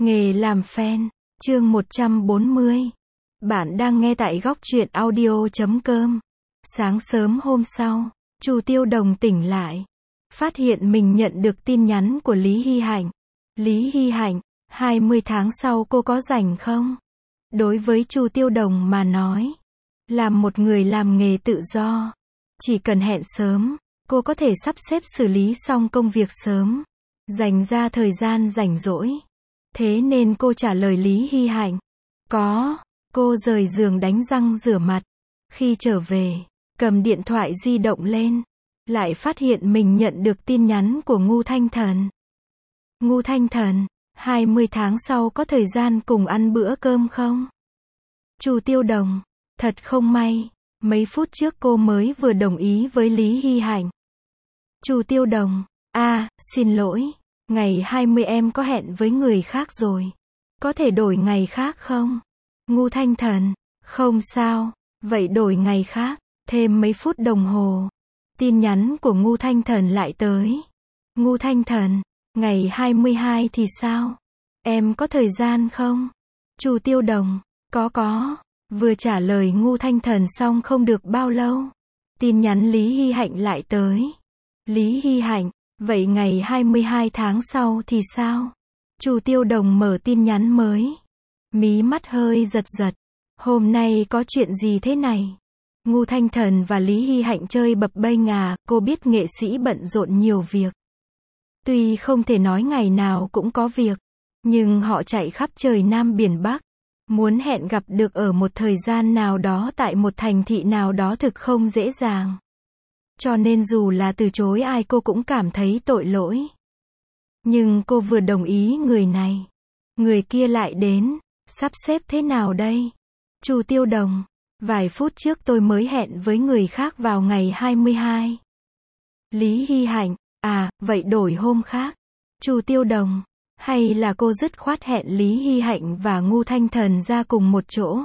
Nghề làm fan, chương 140. Bạn đang nghe tại góc truyện audio.com. Sáng sớm hôm sau, Chu Tiêu Đồng tỉnh lại, phát hiện mình nhận được tin nhắn của Lý Hy Hạnh. Lý Hy Hạnh, 20 tháng sau cô có rảnh không? Đối với Chu Tiêu Đồng mà nói, làm một người làm nghề tự do, chỉ cần hẹn sớm, cô có thể sắp xếp xử lý xong công việc sớm, dành ra thời gian rảnh rỗi. Thế nên cô trả lời Lý Hy Hạnh. Có. Cô rời giường đánh răng rửa mặt. Khi trở về, cầm điện thoại di động lên, lại phát hiện mình nhận được tin nhắn của Ngu Thanh Thần. Ngu Thanh Thần, 20 tháng sau có thời gian cùng ăn bữa cơm không? Chu Tiêu Đồng, thật không may, mấy phút trước cô mới vừa đồng ý với Lý Hy Hạnh. Chu Tiêu Đồng, xin lỗi, ngày 20 em có hẹn với người khác rồi. Có thể đổi ngày khác không? Ngu Thanh Thần, không sao, vậy đổi ngày khác. Thêm mấy phút đồng hồ, tin nhắn của Ngu Thanh Thần lại tới. Ngu Thanh Thần, ngày 22 thì sao? Em có thời gian không? Chu Tiêu Đồng, có. Vừa trả lời Ngu Thanh Thần xong không được bao lâu, tin nhắn Lý Hy Hạnh lại tới. Lý Hy Hạnh, vậy ngày 22 tháng sau thì sao? Chu Tiêu Đồng mở tin nhắn mới, mí mắt hơi giật giật. Hôm nay có chuyện gì thế này? Ngu Thanh Thần và Lý Hy Hạnh chơi bập bênh à? Cô biết nghệ sĩ bận rộn nhiều việc. Tuy không thể nói ngày nào cũng có việc, nhưng họ chạy khắp trời Nam biển Bắc, muốn hẹn gặp được ở một thời gian nào đó tại một thành thị nào đó thực không dễ dàng. Cho nên dù là từ chối ai cô cũng cảm thấy tội lỗi. Nhưng cô vừa đồng ý người này, người kia lại đến, sắp xếp thế nào đây? Chu Tiêu Đồng, vài phút trước tôi mới hẹn với người khác vào ngày 22. Lý Hy Hạnh, vậy đổi hôm khác. Chu Tiêu Đồng, hay là cô dứt khoát hẹn Lý Hy Hạnh và Ngu Thanh Thần ra cùng một chỗ?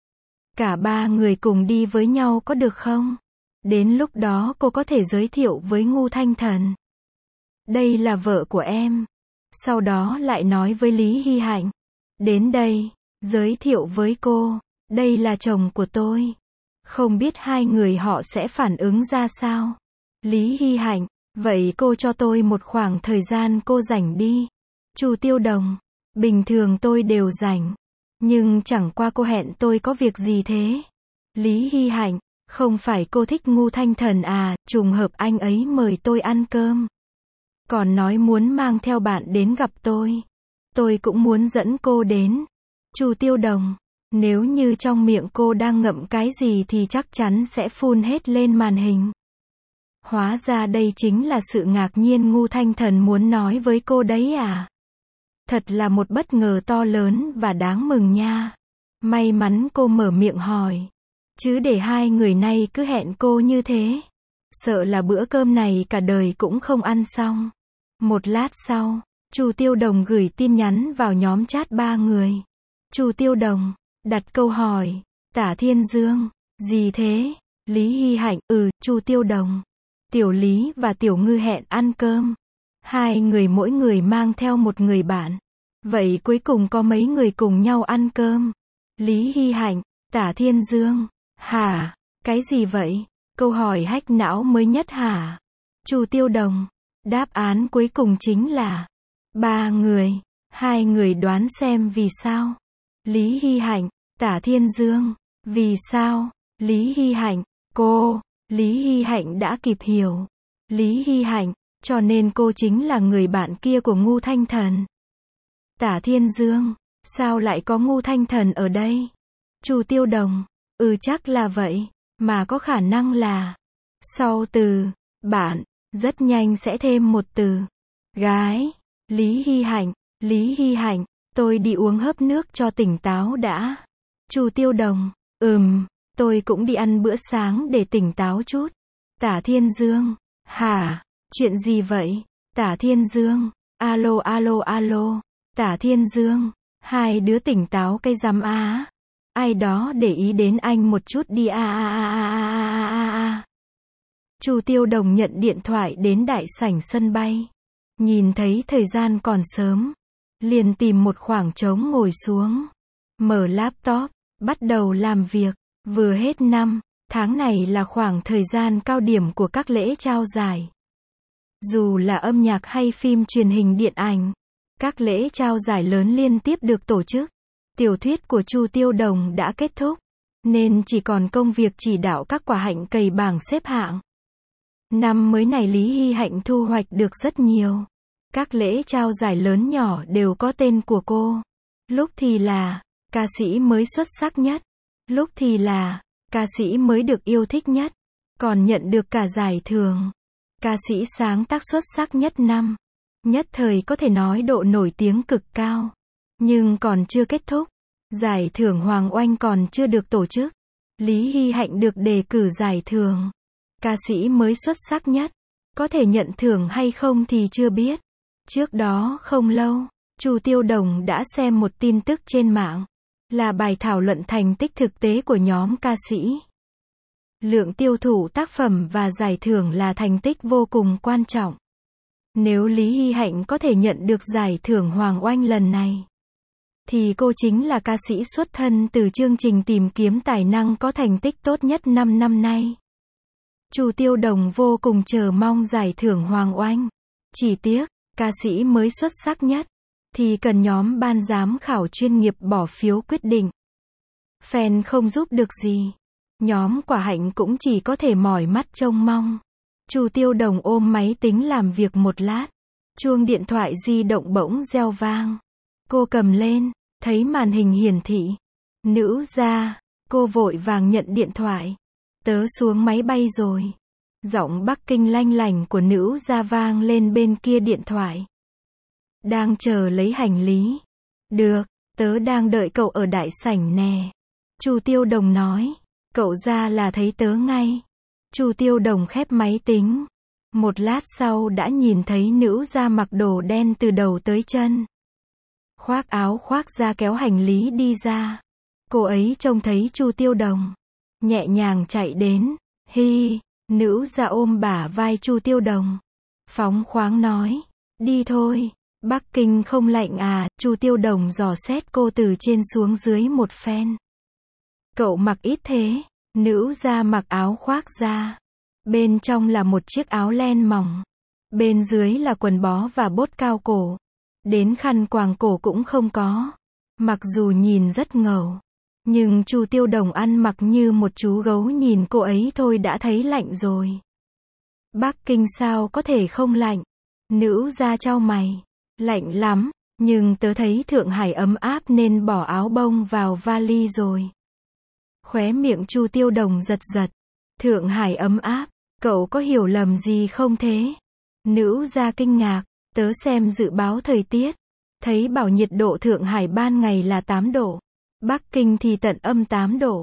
Cả ba người cùng đi với nhau có được không? Đến lúc đó cô có thể giới thiệu với Ngu Thanh Thần. Đây là vợ của em. Sau đó lại nói với Lý Hy Hạnh. Đến đây, giới thiệu với cô. Đây là chồng của tôi. Không biết hai người họ sẽ phản ứng ra sao? Lý Hy Hạnh, vậy cô cho tôi một khoảng thời gian cô rảnh đi. Chu Tiêu Đồng, bình thường tôi đều rảnh. Nhưng chẳng qua cô hẹn tôi có việc gì thế? Lý Hy Hạnh, không phải cô thích Ngu Thanh Thần à? Trùng hợp anh ấy mời tôi ăn cơm, còn nói muốn mang theo bạn đến gặp tôi. Tôi cũng muốn dẫn cô đến. Chu Tiêu Đồng, nếu như trong miệng cô đang ngậm cái gì thì chắc chắn sẽ phun hết lên màn hình. Hóa ra đây chính là sự ngạc nhiên Ngu Thanh Thần muốn nói với cô đấy à? Thật là một bất ngờ to lớn và đáng mừng nha. May mắn cô mở miệng hỏi. Chứ để hai người này cứ hẹn cô như thế, sợ là bữa cơm này cả đời cũng không ăn xong. Một lát sau, Chu Tiêu Đồng gửi tin nhắn vào nhóm chat ba người. Chu Tiêu Đồng, đặt câu hỏi. Tả Thiên Dương, gì thế? Lý Hy Hạnh, Chu Tiêu Đồng. Tiểu Lý và Tiểu Ngư hẹn ăn cơm. Hai người mỗi người mang theo một người bạn. Vậy cuối cùng có mấy người cùng nhau ăn cơm? Lý Hy Hạnh, Tả Thiên Dương. Hả? Cái gì vậy? Câu hỏi hack não mới nhất hả? Chu Tiêu Đồng, đáp án cuối cùng chính là 3 người. 2 người đoán xem vì sao? Lý Hy Hạnh, Tả Thiên Dương. Vì sao? Lý Hy Hạnh, cô. Lý Hy Hạnh đã kịp hiểu. Lý Hy Hạnh, cho nên cô chính là người bạn kia của Ngu Thanh Thần. Tả Thiên Dương, sao lại có Ngu Thanh Thần ở đây? Chu Tiêu Đồng, chắc là vậy, mà có khả năng là sau từ bạn, rất nhanh sẽ thêm một từ gái. Lý Hy Hạnh, tôi đi uống hớp nước cho tỉnh táo đã. Chu Tiêu Đồng, tôi cũng đi ăn bữa sáng để tỉnh táo chút. Tả Thiên Dương, hả? Chuyện gì vậy? Tả Thiên Dương, alo. Tả Thiên Dương, hai đứa tỉnh táo cái rắm á. Ai đó để ý đến anh một chút đi Chu Tiêu Đồng nhận điện thoại đến đại sảnh sân bay. Nhìn thấy thời gian còn sớm, liền tìm một khoảng trống ngồi xuống. Mở laptop, bắt đầu làm việc. Vừa hết năm, tháng này là khoảng thời gian cao điểm của các lễ trao giải. Dù là âm nhạc hay phim truyền hình điện ảnh, các lễ trao giải lớn liên tiếp được tổ chức. Tiểu thuyết của Chu Tiêu Đồng đã kết thúc, nên chỉ còn công việc chỉ đạo các quả hạnh cày bảng xếp hạng. Năm mới này Lý Hy Hạnh thu hoạch được rất nhiều. Các lễ trao giải lớn nhỏ đều có tên của cô. Lúc thì là ca sĩ mới xuất sắc nhất, lúc thì là ca sĩ mới được yêu thích nhất, còn nhận được cả giải thưởng ca sĩ sáng tác xuất sắc nhất năm. Nhất thời có thể nói độ nổi tiếng cực cao. Nhưng còn chưa kết thúc. Giải thưởng Hoàng Oanh còn chưa được tổ chức. Lý Hy Hạnh được đề cử giải thưởng ca sĩ mới xuất sắc nhất. Có thể nhận thưởng hay không thì chưa biết. Trước đó không lâu, Chu Tiêu Đồng đã xem một tin tức trên mạng. Là bài thảo luận thành tích thực tế của nhóm ca sĩ. Lượng tiêu thụ tác phẩm và giải thưởng là thành tích vô cùng quan trọng. Nếu Lý Hy Hạnh có thể nhận được giải thưởng Hoàng Oanh lần này, thì cô chính là ca sĩ xuất thân từ chương trình tìm kiếm tài năng có thành tích tốt nhất 5 năm nay. Chu Tiêu Đồng vô cùng chờ mong giải thưởng Hoàng Oanh. Chỉ tiếc, ca sĩ mới xuất sắc nhất, thì cần nhóm ban giám khảo chuyên nghiệp bỏ phiếu quyết định. Fan không giúp được gì. Nhóm Quả Hạnh cũng chỉ có thể mỏi mắt trông mong. Chu Tiêu Đồng ôm máy tính làm việc một lát. Chuông điện thoại di động bỗng reo vang. Cô cầm lên, thấy màn hình hiển thị. Nữ gia, cô vội vàng nhận điện thoại. Tớ xuống máy bay rồi. Giọng Bắc Kinh lanh lảnh của nữ gia vang lên bên kia điện thoại. Đang chờ lấy hành lý. Được, tớ đang đợi cậu ở đại sảnh nè. Chu Tiêu Đồng nói. Cậu ra là thấy tớ ngay. Chu Tiêu Đồng khép máy tính. Một lát sau đã nhìn thấy nữ gia mặc đồ đen từ đầu tới chân. Khoác áo khoác da kéo hành lý đi ra. Cô ấy trông thấy Chu Tiêu Đồng. Nhẹ nhàng chạy đến. Hi, nữ gia ôm bả vai Chu Tiêu Đồng. Phóng khoáng nói. Đi thôi. Bắc Kinh không lạnh à? Chu Tiêu Đồng dò xét cô từ trên xuống dưới một phen. Cậu mặc ít thế. Nữ gia mặc áo khoác da. Bên trong là một chiếc áo len mỏng. Bên dưới là quần bó và bốt cao cổ. Đến khăn quàng cổ cũng không có. Mặc dù nhìn rất ngầu, nhưng Chu Tiêu Đồng ăn mặc như một chú gấu, nhìn cô ấy thôi đã thấy lạnh rồi. Bắc Kinh sao có thể không lạnh? Nữ gia chau mày. Lạnh lắm, nhưng tớ thấy Thượng Hải ấm áp nên bỏ áo bông vào vali rồi. Khóe miệng Chu Tiêu Đồng giật giật. Thượng Hải ấm áp, cậu có hiểu lầm gì không thế? Nữ gia kinh ngạc. Tớ xem dự báo thời tiết, thấy bảo nhiệt độ Thượng Hải ban ngày là 8 độ. Bắc Kinh thì tận âm 8 độ.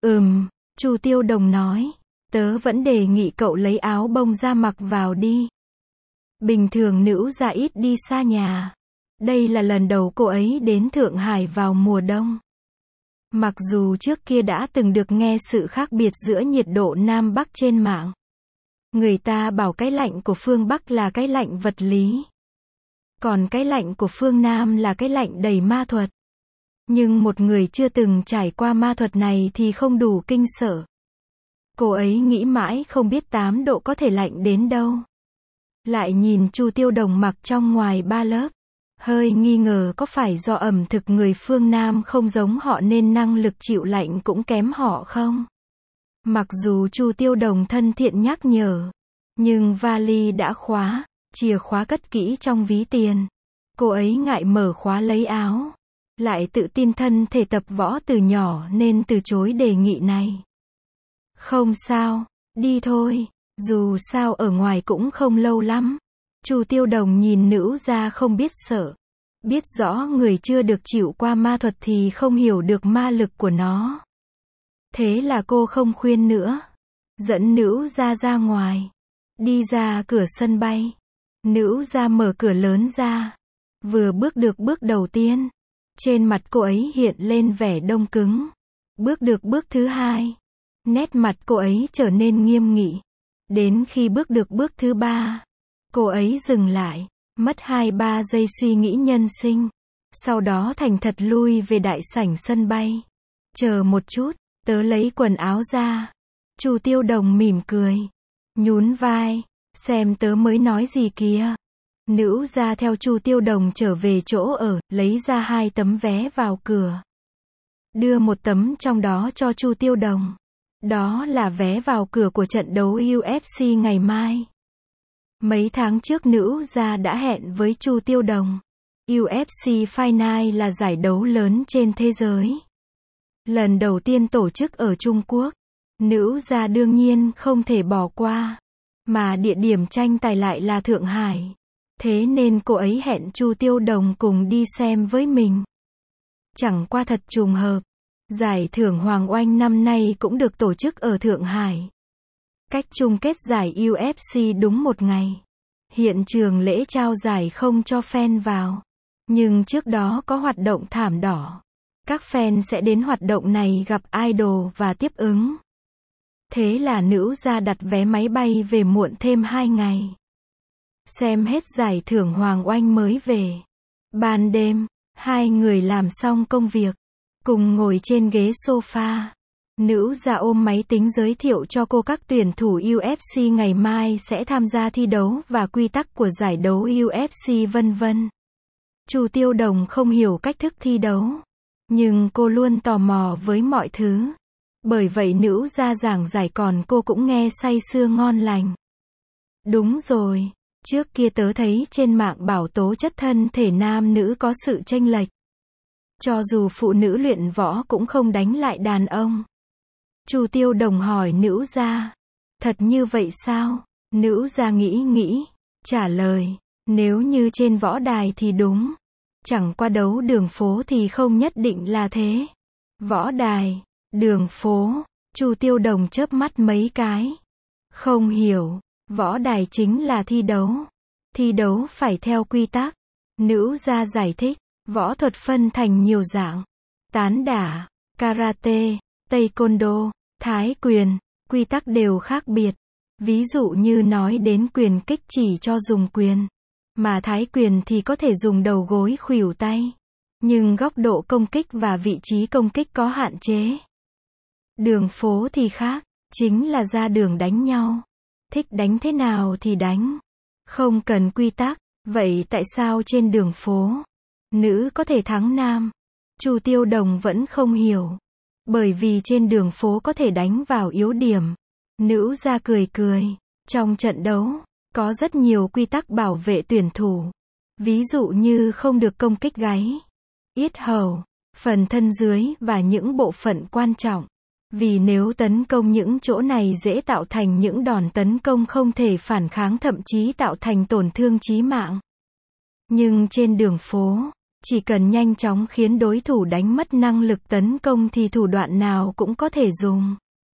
Chu Tiêu Đồng nói. Tớ vẫn đề nghị cậu lấy áo bông ra mặc vào đi. Bình thường nữ gia ít đi xa nhà. Đây là lần đầu cô ấy đến Thượng Hải vào mùa đông. Mặc dù trước kia đã từng được nghe sự khác biệt giữa nhiệt độ Nam Bắc trên mạng. Người ta bảo cái lạnh của phương Bắc là cái lạnh vật lý. Còn cái lạnh của phương Nam là cái lạnh đầy ma thuật. Nhưng một người chưa từng trải qua ma thuật này thì không đủ kinh sợ. Cô ấy nghĩ mãi không biết 8 độ có thể lạnh đến đâu. Lại nhìn Chu Tiêu Đồng mặc trong ngoài 3 lớp. Hơi nghi ngờ có phải do ẩm thực người phương Nam không giống họ nên năng lực chịu lạnh cũng kém họ không? Mặc dù Chu Tiêu Đồng thân thiện nhắc nhở, nhưng vali đã khóa, chìa khóa cất kỹ trong ví tiền. Cô ấy ngại mở khóa lấy áo, lại tự tin thân thể tập võ từ nhỏ nên từ chối đề nghị này. Không sao, đi thôi, dù sao ở ngoài cũng không lâu lắm. Chu Tiêu Đồng nhìn nữ gia không biết sợ. Biết rõ người chưa được chịu qua ma thuật thì không hiểu được ma lực của nó. Thế là cô không khuyên nữa. Dẫn nữ gia ra ngoài. Đi ra cửa sân bay. Nữ gia mở cửa lớn ra. Vừa bước được bước đầu tiên, trên mặt cô ấy hiện lên vẻ đông cứng. Bước được bước thứ hai, nét mặt cô ấy trở nên nghiêm nghị. Đến khi bước được bước thứ ba, cô ấy dừng lại, mất 2-3 giây suy nghĩ nhân sinh. Sau đó thành thật lui về đại sảnh sân bay. Chờ một chút, tớ lấy quần áo ra. Chu Tiêu Đồng mỉm cười. Nhún vai. Xem tớ mới nói gì kìa. Nữ gia theo Chu Tiêu Đồng trở về chỗ ở, lấy ra 2 tấm vé vào cửa. Đưa một tấm trong đó cho Chu Tiêu Đồng. Đó là vé vào cửa của trận đấu UFC ngày mai. Mấy tháng trước nữ gia đã hẹn với Chu Tiêu Đồng. UFC Fight Night là giải đấu lớn trên thế giới. Lần đầu tiên tổ chức ở Trung Quốc. Nữ gia đương nhiên không thể bỏ qua. Mà địa điểm tranh tài lại là Thượng Hải. Thế nên cô ấy hẹn Chu Tiêu Đồng cùng đi xem với mình. Chẳng qua thật trùng hợp. Giải thưởng Hoàng Oanh năm nay cũng được tổ chức ở Thượng Hải. Cách chung kết giải UFC đúng một ngày. Hiện trường lễ trao giải không cho fan vào. Nhưng trước đó có hoạt động thảm đỏ. Các fan sẽ đến hoạt động này gặp idol và tiếp ứng. Thế là nữ gia đặt vé máy bay về muộn thêm 2 ngày. Xem hết giải thưởng Hoàng Oanh mới về. Ban đêm, 2 người làm xong công việc. Cùng ngồi trên ghế sofa. Nữ gia ôm máy tính giới thiệu cho cô các tuyển thủ UFC ngày mai sẽ tham gia thi đấu và quy tắc của giải đấu UFC vân vân. Chu Tiêu Đồng không hiểu cách thức thi đấu. Nhưng cô luôn tò mò với mọi thứ. Bởi vậy nữ gia giảng giải còn cô cũng nghe say sưa ngon lành. Đúng rồi, trước kia tớ thấy trên mạng bảo tố chất thân thể nam nữ có sự chênh lệch. Cho dù phụ nữ luyện võ cũng không đánh lại đàn ông. Chu Tiêu Đồng hỏi nữ gia. Thật như vậy sao? Nữ gia nghĩ, trả lời, nếu như trên võ đài thì đúng. Chẳng qua đấu đường phố thì không nhất định là thế. Võ đài, đường phố, Chu Tiêu Đồng chớp mắt mấy cái. Không hiểu, võ đài chính là thi đấu. Thi đấu phải theo quy tắc. Nữ gia giải thích, võ thuật phân thành nhiều dạng. Tán đả, karate, taekwondo, thái quyền, quy tắc đều khác biệt. Ví dụ như nói đến quyền kích chỉ cho dùng quyền. Mà thái quyền thì có thể dùng đầu gối khuỷu tay. Nhưng góc độ công kích và vị trí công kích có hạn chế. Đường phố thì khác, chính là ra đường đánh nhau. Thích đánh thế nào thì đánh. Không cần quy tắc. Vậy tại sao trên đường phố, nữ có thể thắng nam? Chu Tiêu Đồng vẫn không hiểu. Bởi vì trên đường phố có thể đánh vào yếu điểm. Nữ gia cười. Trong trận đấu, có rất nhiều quy tắc bảo vệ tuyển thủ. Ví dụ như không được công kích gáy, yết hầu, phần thân dưới và những bộ phận quan trọng. Vì nếu tấn công những chỗ này dễ tạo thành những đòn tấn công không thể phản kháng, thậm chí tạo thành tổn thương chí mạng. Nhưng trên đường phố, chỉ cần nhanh chóng khiến đối thủ đánh mất năng lực tấn công thì thủ đoạn nào cũng có thể dùng.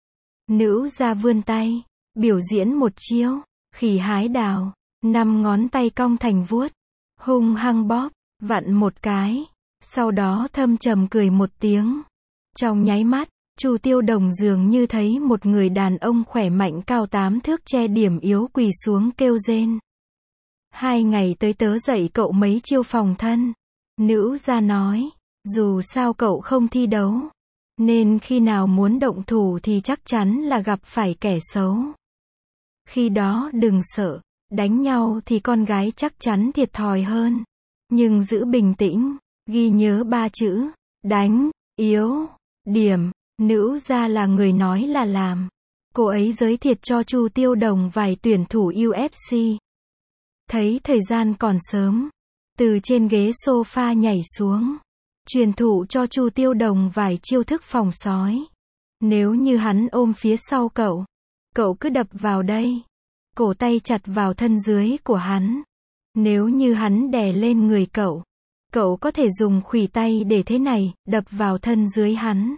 Nữ gia vươn tay, biểu diễn một chiêu, khỉ hái đào, 5 ngón tay cong thành vuốt, hung hăng bóp, vặn một cái, sau đó thâm trầm cười một tiếng. Trong nháy mắt, Chu Tiêu Đồng dường như thấy một người đàn ông khỏe mạnh cao 8 thước che điểm yếu quỳ xuống kêu rên. 2 ngày tới tớ dạy cậu mấy chiêu phòng thân. Nữ gia nói, dù sao cậu không thi đấu, nên khi nào muốn động thủ thì chắc chắn là gặp phải kẻ xấu. Khi đó đừng sợ, đánh nhau thì con gái chắc chắn thiệt thòi hơn. Nhưng giữ bình tĩnh, ghi nhớ 3 chữ, đánh, yếu, điểm. Nữ gia là người nói là làm. Cô ấy giới thiệu cho Chu Tiêu Đồng vài tuyển thủ UFC. Thấy thời gian còn sớm, từ trên ghế sofa nhảy xuống, truyền thụ cho Chu Tiêu Đồng vài chiêu thức phòng sói. Nếu như hắn ôm phía sau cậu, cậu cứ đập vào đây. Cổ tay chặt vào thân dưới của hắn. Nếu như hắn đè lên người cậu, cậu có thể dùng khuỷu tay để thế này, đập vào thân dưới hắn.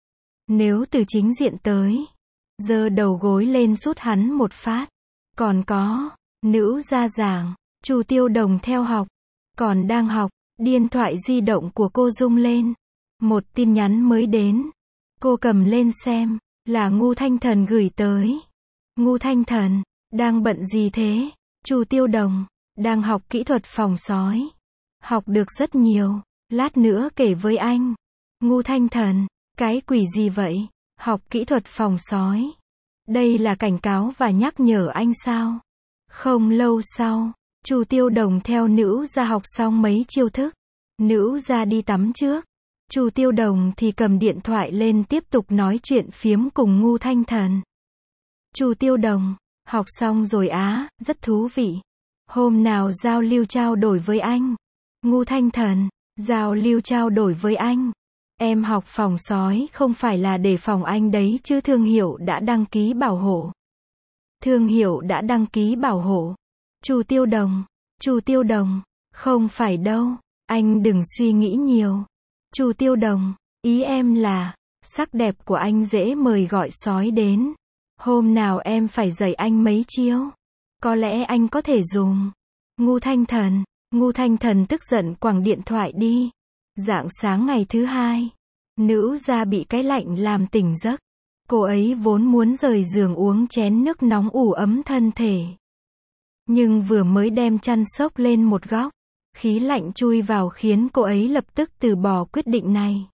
Nếu từ chính diện tới, giơ đầu gối lên sút hắn một phát. Còn có, nữ gia giảng, Chu Tiêu Đồng theo học. Còn đang học, điện thoại di động của cô rung lên. Một tin nhắn mới đến. Cô cầm lên xem, là Ngu Thanh Thần gửi tới. Ngu Thanh Thần, đang bận gì thế? Chu Tiêu Đồng, đang học kỹ thuật phòng sói. Học được rất nhiều, Lát nữa kể với anh. Ngu Thanh Thần, cái quỷ gì vậy? Học kỹ thuật phòng sói. Đây là cảnh cáo và nhắc nhở anh sao? Không lâu sau, Chu Tiêu Đồng theo nữ gia học xong mấy chiêu thức. Nữ gia đi tắm trước. Chu Tiêu Đồng thì cầm điện thoại lên tiếp tục nói chuyện phiếm cùng Ngu Thanh Thần. Chu Tiêu Đồng, học xong rồi á, rất thú vị. Hôm nào giao lưu trao đổi với anh. Ngu Thanh Thần, giao lưu trao đổi với anh. Em học phòng sói không phải là để phòng anh đấy chứ, thương hiệu đã đăng ký bảo hộ. Thương hiệu đã đăng ký bảo hộ. Chu Tiêu Đồng, không phải đâu, anh đừng suy nghĩ nhiều. Chu Tiêu Đồng, ý em là, sắc đẹp của anh dễ mời gọi sói đến. Hôm nào em phải dạy anh mấy chiêu. Có lẽ anh có thể dùng. Ngu Thanh Thần tức giận quẳng điện thoại đi. Rạng sáng ngày thứ hai, nữ gia bị cái lạnh làm tỉnh giấc. Cô ấy vốn muốn rời giường uống chén nước nóng ủ ấm thân thể. Nhưng vừa mới đem chăn xốc lên một góc, khí lạnh chui vào khiến cô ấy lập tức từ bỏ quyết định này.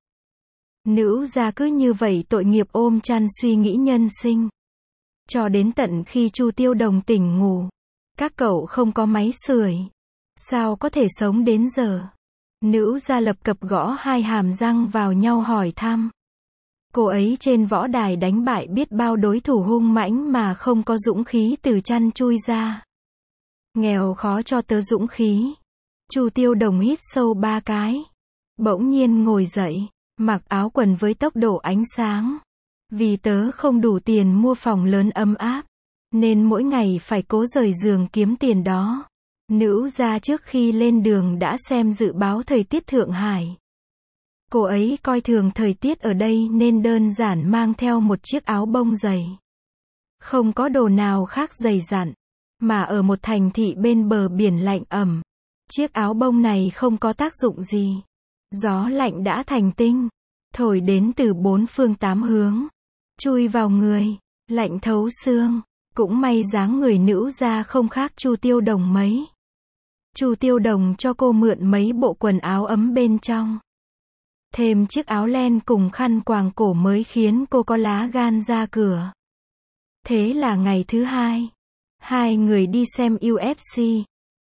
Nữ gia cứ như vậy tội nghiệp ôm chăn suy nghĩ nhân sinh. Cho đến tận khi Chu Tiêu Đồng tỉnh ngủ. Các cậu không có máy sưởi. Sao có thể sống đến giờ? Nữ gia lập cập gõ hai hàm răng vào nhau hỏi thăm. Cô ấy trên võ đài đánh bại biết bao đối thủ hung mãnh mà không có dũng khí từ chăn chui ra. Nghèo khó cho tớ dũng khí. Chu Tiêu Đồng hít sâu 3 cái. Bỗng nhiên ngồi dậy, mặc áo quần với tốc độ ánh sáng. Vì tớ không đủ tiền mua phòng lớn ấm áp, nên mỗi ngày phải cố rời giường kiếm tiền đó. Nữ gia trước khi lên đường đã xem dự báo thời tiết Thượng Hải. Cô ấy coi thường thời tiết ở đây nên đơn giản mang theo một chiếc áo bông dày. Không có đồ nào khác dày dặn, mà ở một thành thị bên bờ biển lạnh ẩm. Chiếc áo bông này không có tác dụng gì. Gió lạnh đã thành tinh, thổi đến từ 4 phương 8 hướng. Chui vào người, lạnh thấu xương. Cũng may dáng người nữ gia không khác Chu Tiêu Đồng mấy. Chu Tiêu Đồng cho cô mượn mấy bộ quần áo ấm bên trong. Thêm chiếc áo len cùng khăn quàng cổ mới khiến cô có lá gan ra cửa. Thế là ngày thứ hai, hai người đi xem UFC.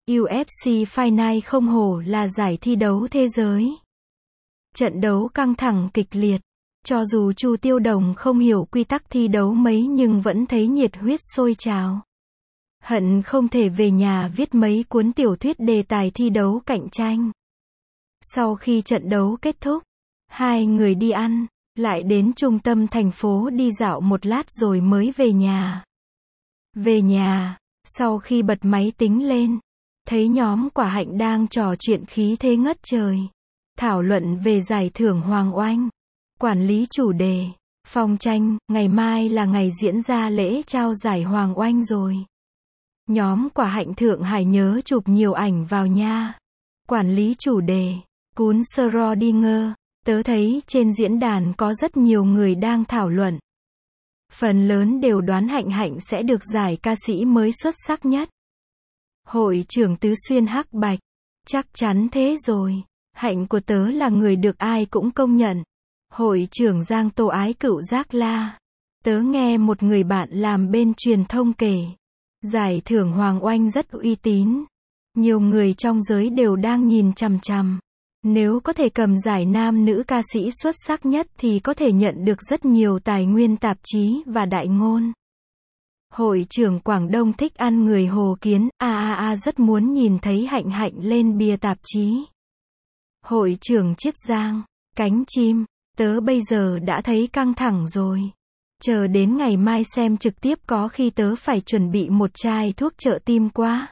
UFC Fight Night không hổ là giải thi đấu thế giới. Trận đấu căng thẳng kịch liệt. Cho dù Chu Tiêu Đồng không hiểu quy tắc thi đấu mấy nhưng vẫn thấy nhiệt huyết sôi trào. Hận không thể về nhà viết mấy cuốn tiểu thuyết đề tài thi đấu cạnh tranh. Sau khi trận đấu kết thúc, hai người đi ăn, lại đến trung tâm thành phố đi dạo một lát rồi mới về nhà. Về nhà, sau khi bật máy tính lên, thấy nhóm Quả Hạnh đang trò chuyện khí thế ngất trời. Thảo luận về giải thưởng Hoàng Oanh. Quản lý chủ đề, Phong Tranh, ngày mai là ngày diễn ra lễ trao giải Hoàng Oanh rồi. Nhóm Quả Hạnh Thượng Hải nhớ chụp nhiều ảnh vào nha. Quản lý chủ đề, Cún Schrödinger, tớ thấy trên diễn đàn có rất nhiều người đang thảo luận. Phần lớn đều đoán Hạnh Hạnh sẽ được giải ca sĩ mới xuất sắc nhất. Hội trưởng Tứ Xuyên Hắc Bạch, chắc chắn thế rồi. Hạnh của tớ là người được ai cũng công nhận. Hội trưởng Giang Tô Ái Cựu Giác La. Tớ nghe một người bạn làm bên truyền thông kể. Giải thưởng Hoàng Oanh rất uy tín. Nhiều người trong giới đều đang nhìn chằm chằm. Nếu có thể cầm giải nam nữ ca sĩ xuất sắc nhất thì có thể nhận được rất nhiều tài nguyên tạp chí và đại ngôn. Hội trưởng Quảng Đông thích ăn người Hồ Kiến, rất muốn nhìn thấy Hạnh Hạnh lên bìa tạp chí. Hội trưởng Chiết Giang, Cánh Chim, tớ bây giờ đã thấy căng thẳng rồi. Chờ đến ngày mai xem trực tiếp có khi tớ phải chuẩn bị một chai thuốc trợ tim quá.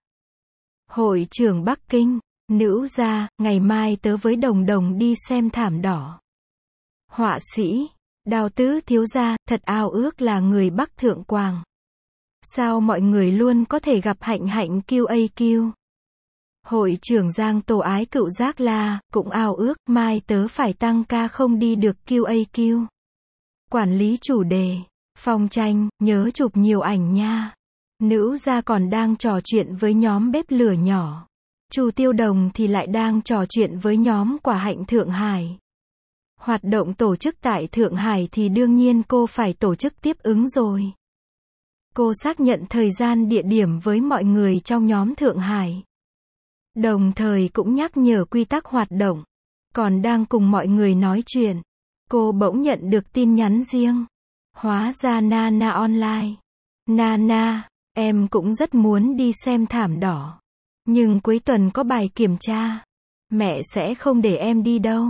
Hội trưởng Bắc Kinh, nữ gia, ngày mai tớ với Đồng Đồng đi xem Thảm Đỏ. Họa sĩ, Đào Tứ thiếu gia, thật ao ước là người Bắc Thượng Quảng. Sao mọi người luôn có thể gặp Hạnh Hạnh QAQ. Hội trưởng Giang Tô Ái Cựu Giác La, cũng ao ước, mai tớ phải tăng ca không đi được QAQ. Quản lý chủ đề, Phong Tranh, nhớ chụp nhiều ảnh nha. Nữ gia còn đang trò chuyện với nhóm bếp lửa nhỏ. Chu Tiêu Đồng thì lại đang trò chuyện với nhóm Quả Hạnh Thượng Hải. Hoạt động tổ chức tại Thượng Hải thì đương nhiên cô phải tổ chức tiếp ứng rồi. Cô xác nhận thời gian địa điểm với mọi người trong nhóm Thượng Hải. Đồng thời cũng nhắc nhở quy tắc hoạt động. Còn đang cùng mọi người nói chuyện, cô bỗng nhận được tin nhắn riêng. Hóa ra Nana online. Nana, em cũng rất muốn đi xem Thảm Đỏ. Nhưng cuối tuần có bài kiểm tra. Mẹ sẽ không để em đi đâu.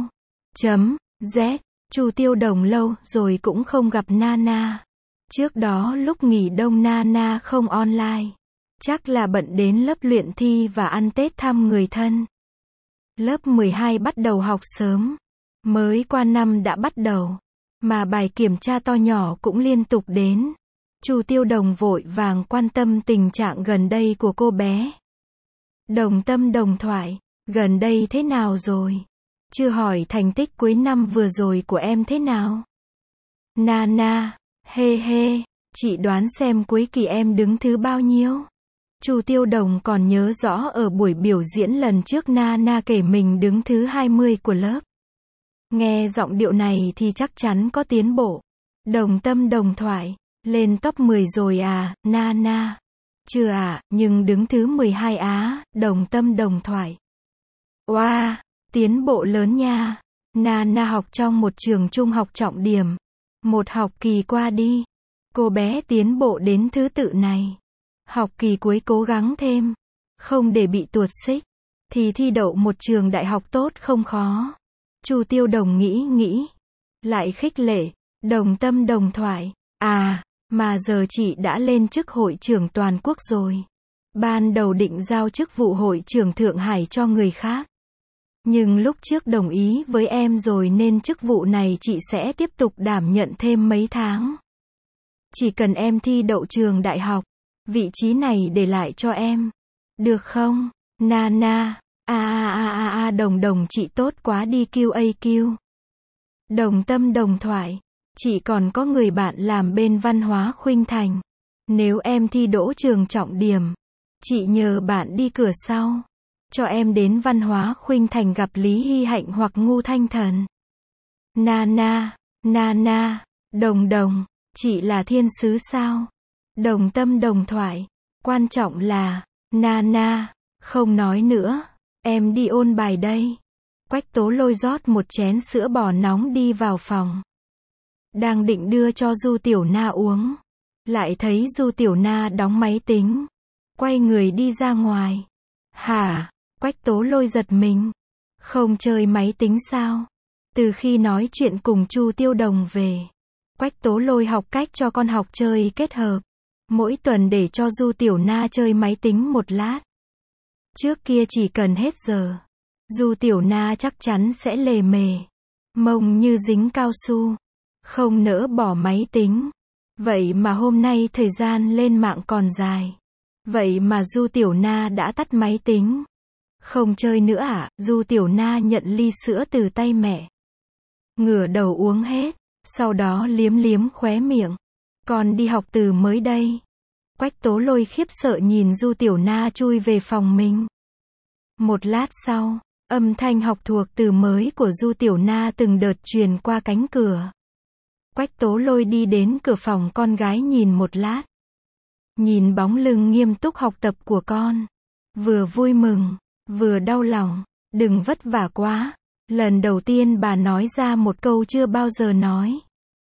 Z. Chu Tiêu Đồng lâu rồi cũng không gặp Nana. Trước đó lúc nghỉ đông Nana không online. Chắc là bận đến lớp luyện thi và ăn Tết thăm người thân. Lớp 12 bắt đầu học sớm. Mới qua năm đã bắt đầu. Mà bài kiểm tra to nhỏ cũng liên tục đến. Chu Tiêu Đồng vội vàng quan tâm tình trạng gần đây của cô bé. Đồng tâm đồng thoại, gần đây thế nào rồi? Chưa hỏi thành tích cuối năm vừa rồi của em thế nào? Nana, he, chị đoán xem cuối kỳ em đứng thứ bao nhiêu? Chu Tiêu Đồng còn nhớ rõ ở buổi biểu diễn lần trước Nana kể mình đứng thứ 20 của lớp. Nghe giọng điệu này thì chắc chắn có tiến bộ. Đồng tâm đồng thoại, lên top 10 rồi à, Nana? Chưa à, nhưng đứng thứ 12 á, đồng tâm đồng thoại. Wow, tiến bộ lớn nha. Nana học trong một trường trung học trọng điểm. Một học kỳ qua đi, cô bé tiến bộ đến thứ tự này. Học kỳ cuối cố gắng thêm, không để bị tuột xích, thì thi đậu một trường đại học tốt không khó. Chu Tiêu Đồng nghĩ, lại khích lệ, đồng tâm đồng thoại. À, mà giờ chị đã lên chức hội trưởng toàn quốc rồi. Ban đầu định giao chức vụ hội trưởng Thượng Hải cho người khác. Nhưng lúc trước đồng ý với em rồi nên chức vụ này chị sẽ tiếp tục đảm nhận thêm mấy tháng. Chỉ cần em thi đậu trường đại học, vị trí này để lại cho em. Được không? Nana, đồng chị tốt quá đi QAQ. Đồng tâm đồng thoại. Chị còn có người bạn làm bên Văn hóa Khuynh Thành. Nếu em thi đỗ trường trọng điểm, chị nhờ bạn đi cửa sau. Cho em đến Văn hóa Khuynh Thành gặp Lý Hy Hạnh hoặc Ngu Thanh Thần. Nana, đồng, chị là thiên sứ sao? Đồng tâm đồng thoại. Quan trọng là, Nana, không nói nữa. Em đi ôn bài đây. Quách Tố Lôi rót một chén sữa bò nóng đi vào phòng. Đang định đưa cho Du Tiểu Na uống. Lại thấy Du Tiểu Na đóng máy tính. Quay người đi ra ngoài. Hả? Quách Tố Lôi giật mình. Không chơi máy tính sao? Từ khi nói chuyện cùng Chu Tiêu Đồng về, Quách Tố Lôi học cách cho con học chơi kết hợp. Mỗi tuần để cho Du Tiểu Na chơi máy tính một lát. Trước kia chỉ cần hết giờ, Du Tiểu Na chắc chắn sẽ lề mề. Mông như dính cao su. Không nỡ bỏ máy tính. Vậy mà hôm nay thời gian lên mạng còn dài. Vậy mà Du Tiểu Na đã tắt máy tính. Không chơi nữa à? Du Tiểu Na nhận ly sữa từ tay mẹ. Ngửa đầu uống hết. Sau đó liếm khóe miệng. Con đi học từ mới đây. Quách Tố Lôi khiếp sợ nhìn Du Tiểu Na chui về phòng mình. Một lát sau, âm thanh học thuộc từ mới của Du Tiểu Na từng đợt truyền qua cánh cửa. Quách Tố Lôi đi đến cửa phòng con gái nhìn một lát. Nhìn bóng lưng nghiêm túc học tập của con. Vừa vui mừng, vừa đau lòng. Đừng vất vả quá. Lần đầu tiên bà nói ra một câu chưa bao giờ nói.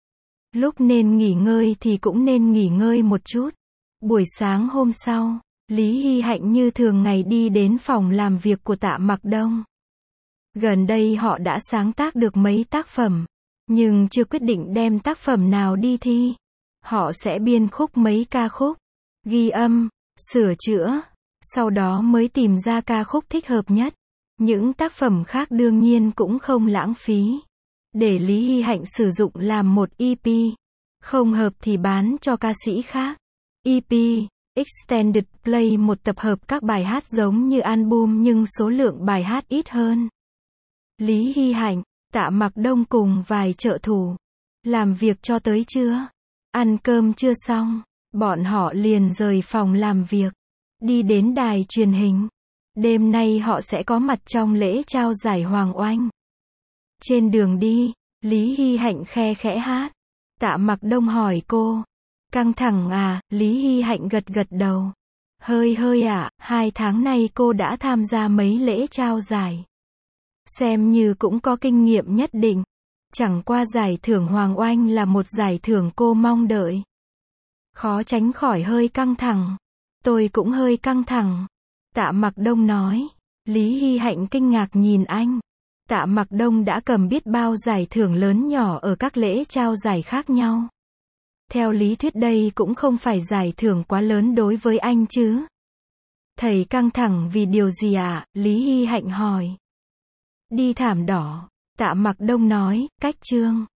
Lúc nên nghỉ ngơi thì cũng nên nghỉ ngơi một chút. Buổi sáng hôm sau, Lý Hy Hạnh như thường ngày đi đến phòng làm việc của Tạ Mặc Đông. Gần đây họ đã sáng tác được mấy tác phẩm, nhưng chưa quyết định đem tác phẩm nào đi thi. Họ sẽ biên khúc mấy ca khúc, ghi âm, sửa chữa, sau đó mới tìm ra ca khúc thích hợp nhất. Những tác phẩm khác đương nhiên cũng không lãng phí. Để Lý Hy Hạnh sử dụng làm một EP. Không hợp thì bán cho ca sĩ khác. EP, Extended Play, một tập hợp các bài hát giống như album nhưng số lượng bài hát ít hơn. Lý Hy Hạnh, Tạ Mặc Đông cùng vài trợ thủ. Làm việc cho tới trưa. Ăn cơm chưa xong, bọn họ liền rời phòng làm việc. Đi đến đài truyền hình. Đêm nay họ sẽ có mặt trong lễ trao giải Hoàng Oanh. Trên đường đi, Lý Hy Hạnh khe khẽ hát. Tạ Mặc Đông hỏi cô. Căng thẳng à? Lý Hy Hạnh gật gật đầu. Hơi hơi ạ, 2 tháng nay cô đã tham gia mấy lễ trao giải. Xem như cũng có kinh nghiệm nhất định. Chẳng qua giải thưởng Hoàng Oanh là một giải thưởng cô mong đợi. Khó tránh khỏi hơi căng thẳng. Tôi cũng hơi căng thẳng. Tạ Mặc Đông nói. Lý Hy Hạnh kinh ngạc nhìn anh. Tạ Mặc Đông đã cầm biết bao giải thưởng lớn nhỏ ở các lễ trao giải khác nhau. Theo lý thuyết đây cũng không phải giải thưởng quá lớn đối với anh chứ. Thầy căng thẳng vì điều gì ạ? Lý Hy Hạnh hỏi. Đi thảm đỏ. Tạ Mặc Đông nói, cách chương.